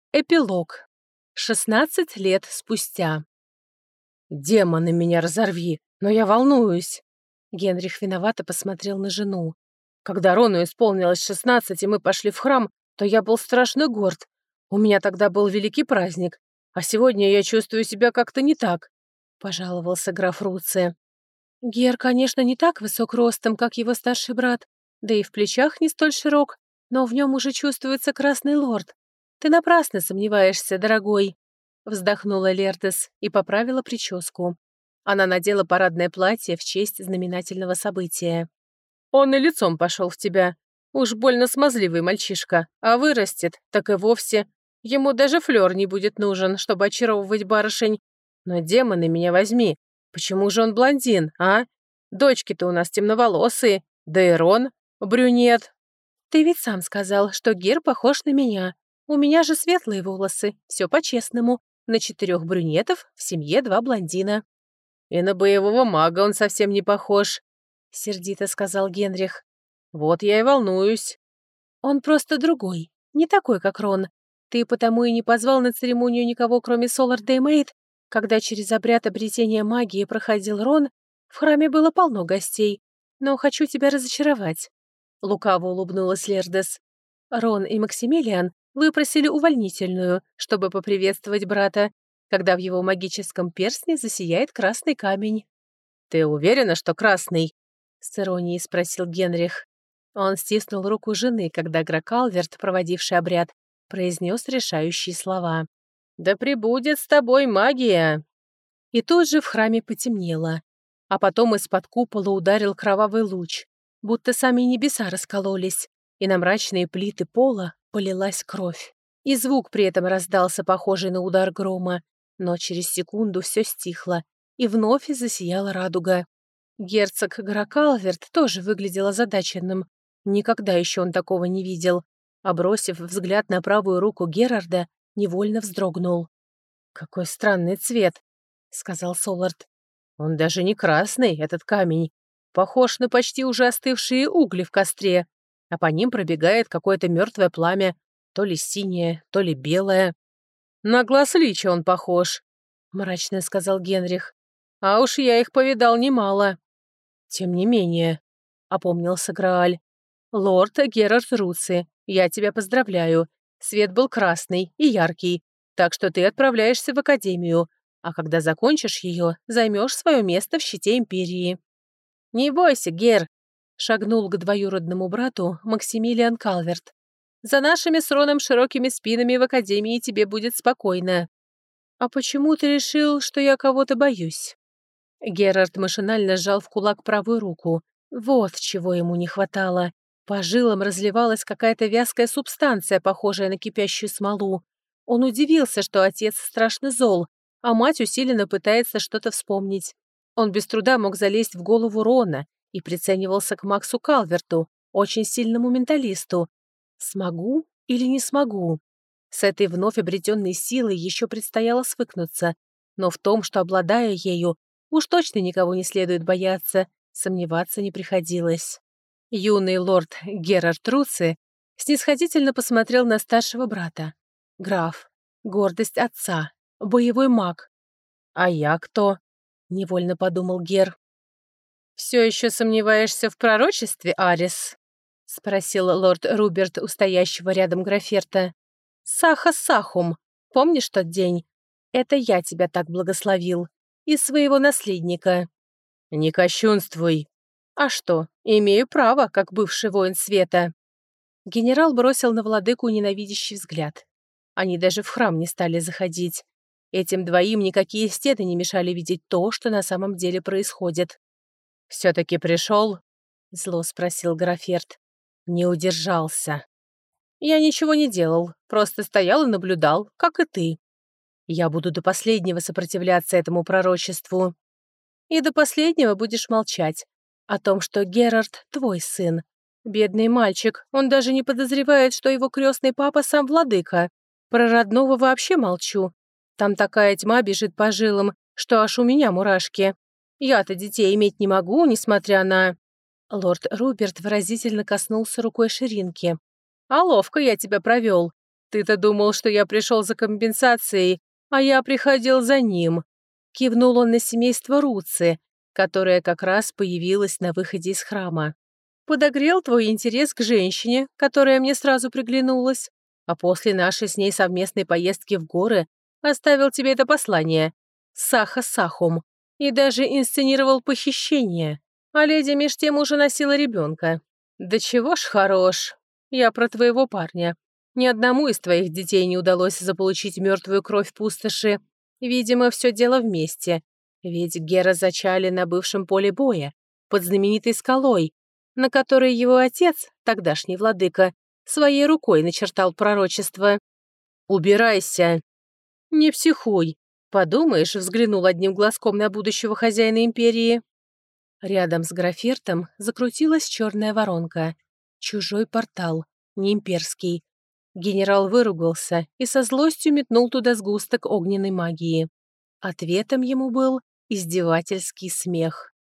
Эпилог. 16 лет спустя. «Демоны, меня разорви, но я волнуюсь!» Генрих виновато посмотрел на жену. «Когда Рону исполнилось 16, и мы пошли в храм, то я был страшно горд. У меня тогда был великий праздник, а сегодня я чувствую себя как-то не так», — пожаловался граф Руци. «Гер, конечно, не так высок ростом, как его старший брат, да и в плечах не столь широк, но в нем уже чувствуется красный лорд. Ты напрасно сомневаешься, дорогой», — вздохнула Лердес и поправила прическу. Она надела парадное платье в честь знаменательного события. «Он и лицом пошел в тебя. Уж больно смазливый мальчишка, а вырастет, так и вовсе. Ему даже флёр не будет нужен, чтобы очаровывать барышень. Но демоны меня возьми, почему же он блондин, а? Дочки-то у нас темноволосые, да и Рон брюнет». «Ты ведь сам сказал, что Гер похож на меня. У меня же светлые волосы, все по-честному. На 4 брюнетов, в семье 2 блондина». «И на боевого мага он совсем не похож», — сердито сказал Генрих. «Вот я и волнуюсь». «Он просто другой, не такой, как Рон. Ты потому и не позвал на церемонию никого, кроме Соларда и Мэйд. Когда через обряд обретения магии проходил Рон, в храме было полно гостей. Но хочу тебя разочаровать». Лукаво улыбнулась Лердес. Рон и Максимилиан выпросили увольнительную, чтобы поприветствовать брата, когда в его магическом перстне засияет красный камень. «Ты уверена, что красный?» — с иронией спросил Генрих. Он стиснул руку жены, когда Гракалверт, проводивший обряд, произнес решающие слова. «Да пребудет с тобой магия!» И тут же в храме потемнело, а потом из-под купола ударил кровавый луч, будто сами небеса раскололись, и на мрачные плиты пола полилась кровь. И звук при этом раздался, похожий на удар грома, но через секунду все стихло, и вновь засияла радуга. Герцог Гракалверт тоже выглядел озадаченным. Никогда еще он такого не видел. А бросив взгляд на правую руку Герарда, невольно вздрогнул. «Какой странный цвет», — сказал Солард. «Он даже не красный, этот камень. Похож на почти уже остывшие угли в костре, а по ним пробегает какое-то мертвое пламя, то ли синее, то ли белое». «На глаз лича он похож», — мрачно сказал Генрих. «А уж я их повидал немало». «Тем не менее», — опомнился Грааль. «Лорд Герард Руци, я тебя поздравляю. Свет был красный и яркий, так что ты отправляешься в академию, а когда закончишь ее, займешь свое место в щите империи». «Не бойся, Гер», — шагнул к двоюродному брату Максимилиан Калверт. «За нашими с Роном широкими спинами в академии тебе будет спокойно». «А почему ты решил, что я кого-то боюсь?» Герард машинально сжал в кулак правую руку. Вот чего ему не хватало. По жилам разливалась какая-то вязкая субстанция, похожая на кипящую смолу. Он удивился, что отец страшно зол, а мать усиленно пытается что-то вспомнить. Он без труда мог залезть в голову Рона и приценивался к Максу Калверту, очень сильному менталисту. Смогу или не смогу? С этой вновь обретенной силой еще предстояло свыкнуться, но в том, что, обладая ею, уж точно никого не следует бояться, сомневаться не приходилось. Юный лорд Герард Руци снисходительно посмотрел на старшего брата. Граф, гордость отца, боевой маг. «А я кто?» — невольно подумал Гер. «Все еще сомневаешься в пророчестве, Арис?» — спросил лорд Руберт у стоящего рядом Граферта. «Саха Сахум, помнишь тот день? Это я тебя так благословил. И своего наследника». «Не кощунствуй». «А что, имею право, как бывший воин света». Генерал бросил на владыку ненавидящий взгляд. Они даже в храм не стали заходить. Этим двоим никакие стены не мешали видеть то, что на самом деле происходит. «Все-таки пришел?» — зло спросил Граферт. «Не удержался». «Я ничего не делал, просто стоял и наблюдал, как и ты. Я буду до последнего сопротивляться этому пророчеству. И до последнего будешь молчать о том, что Герард твой сын. Бедный мальчик, он даже не подозревает, что его крестный папа сам владыка. Про родного вообще молчу. Там такая тьма бежит по жилам, что аж у меня мурашки. Я-то детей иметь не могу, несмотря на...» Лорд Руберт выразительно коснулся рукой ширинки. «А ловко я тебя провел. Ты-то думал, что я пришел за компенсацией, а я приходил за ним. Кивнул он на семейство Руци, которое как раз появилось на выходе из храма. Подогрел твой интерес к женщине, которая мне сразу приглянулась, а после нашей с ней совместной поездки в горы оставил тебе это послание «Саха Сахум» и даже инсценировал похищение, а леди меж тем уже носила ребенка. Да чего ж хорош. Я про твоего парня. Ни одному из твоих детей не удалось заполучить мертвую кровь пустоши. Видимо, все дело вместе. Ведь Гера зачали на бывшем поле боя, под знаменитой скалой, на которой его отец, тогдашний владыка, своей рукой начертал пророчество. «Убирайся!» «Не психуй!» Подумаешь, взглянул одним глазком на будущего хозяина империи. Рядом с Графертом закрутилась черная воронка. Чужой портал, не имперский. Генерал выругался и со злостью метнул туда сгусток огненной магии. Ответом ему был издевательский смех.